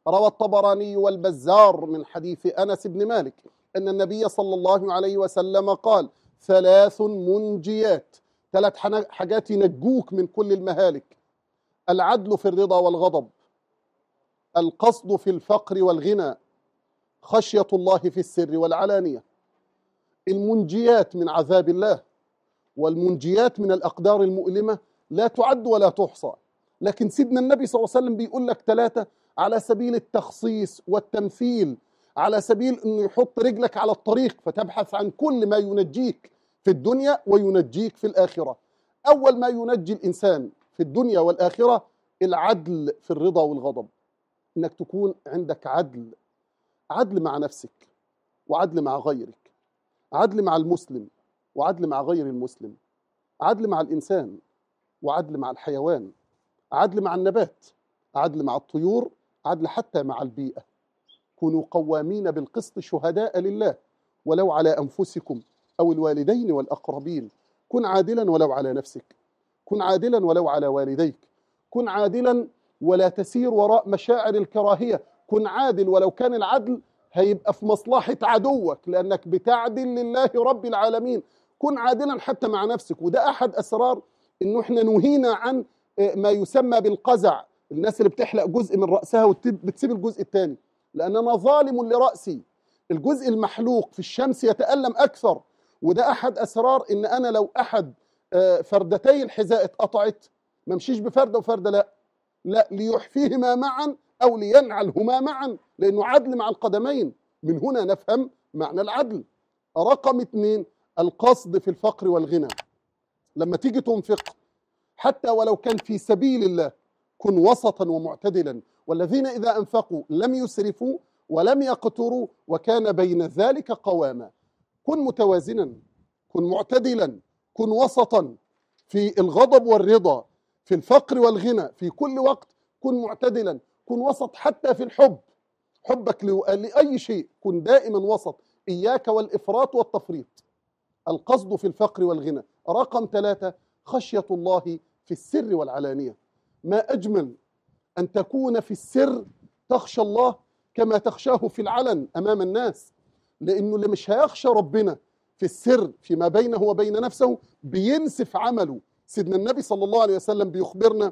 روى الطبراني والبزار من حديث أنس بن مالك أن النبي صلى الله عليه وسلم قال: 3 منجيات، 3 حاجات ينجوك من كل المهالك: العدل في الرضا والغضب، القصد في الفقر والغنى، خشية الله في السر والعلانية. المنجيات من عذاب الله والمنجيات من الأقدار المؤلمة لا تعد ولا تحصى، لكن سيدنا النبي صلى الله عليه وسلم بيقول لك 3 على سبيل التخصيص والتمثيل، على سبيل أنه يحط رجلك على الطريق فتبحث عن كل ما ينجيك في الدنيا وينجيك في الآخرة. أول ما ينجي الإنسان في الدنيا والآخرة العدل في الرضا والغضب، إنك تكون عندك عدل مع نفسك، وعدل مع غيرك، عدل مع المسلم وعدل مع غير المسلم، عدل مع الإنسان وعدل مع الحيوان، عدل مع النبات، عدل مع الطيور، عدل حتى مع البيئة. كونوا قوامين بالقسط شهداء لله ولو على أنفسكم أو الوالدين والأقربين. كن عادلا ولو على نفسك، كن عادلا ولو على والديك، كن عادلا ولا تسير وراء مشاعر الكراهية، كن عادل ولو كان العدل هيبقى في مصلحة عدوك لأنك بتعدل لله رب العالمين. كن عادلا حتى مع نفسك، وده أحد أسرار إنه إحنا نهينا عن ما يسمى بالقزع، الناس اللي بتحلق جزء من رأسها وبتسيب الجزء الثاني، لأن أنا ظالم لرأسي. الجزء المحلوق في الشمس يتألم أكثر، وده أحد أسرار إن أنا لو أحد فردتي الحذاء اتقطعت ما امشيش بفردة وفردة، لا ليحفيهما معا أو لينعلهما معا، لأنه عدل مع القدمين. من هنا نفهم معنى العدل. رقم 2 القصد في الفقر والغنى. لما تيجي تنفق حتى ولو كان في سبيل الله كن وسطا ومعتدلا، والذين إذا أنفقوا لم يسرفوا ولم يقتروا وكان بين ذلك قواما. كن متوازنا، كن معتدلا، كن وسطا في الغضب والرضا، في الفقر والغنى، في كل وقت كن معتدلا، كن وسط حتى في الحب، حبك لأي شيء كن دائما وسط، إياك والإفراط والتفريط. القصد في الفقر والغنى. رقم 3 خشية الله في السر والعلانية. ما أجمل أن تكون في السر تخشى الله كما تخشاه في العلن أمام الناس، لأنه اللي مش هيخشى ربنا في السر فيما بينه وبين نفسه بينسف عمله. سيدنا النبي صلى الله عليه وسلم بيخبرنا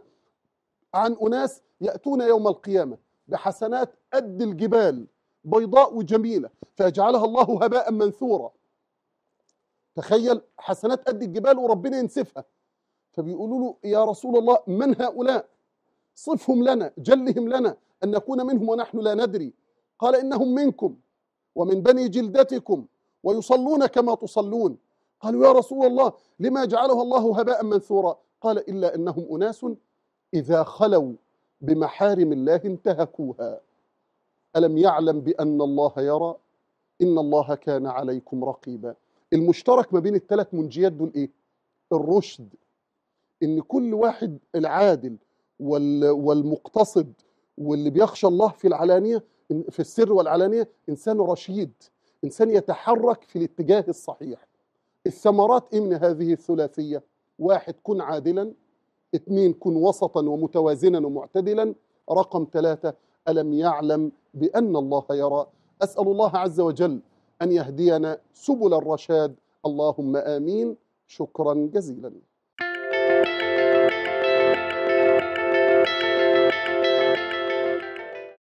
عن أناس يأتون يوم القيامة بحسنات قد الجبال بيضاء وجميلة فيجعلها الله هباء منثورا. تخيل حسنات قد الجبال وربنا ينسفها، فبيقولوا له: يا رسول الله من هؤلاء؟ صفهم لنا، جلهم لنا أن نكون منهم ونحن لا ندري. قال: إنهم منكم ومن بني جلدتكم ويصلون كما تصلون. قالوا: يا رسول الله لما جعله الله هباء منثورا؟ قال: إلا أنهم أناس إذا خلوا بمحارم الله انتهكوها. ألم يعلم بأن الله يرى؟ إن الله كان عليكم رقيبا. المشترك ما بين ال3 منجيات دول إيه؟ الرشد. إن كل واحد العادل والمقتصد واللي بيخشى الله في العلانية، في السر والعلانية، إنسان رشيد، إنسان يتحرك في الاتجاه الصحيح. الثمرات إيه من هذه الثلاثية؟ 1 كن عادلا، 2 كن وسطا ومتوازنا ومعتدلا، رقم 3 ألم يعلم بأن الله يرى. أسأل الله عز وجل أن يهدينا سبل الرشاد، اللهم آمين. شكرا جزيلا.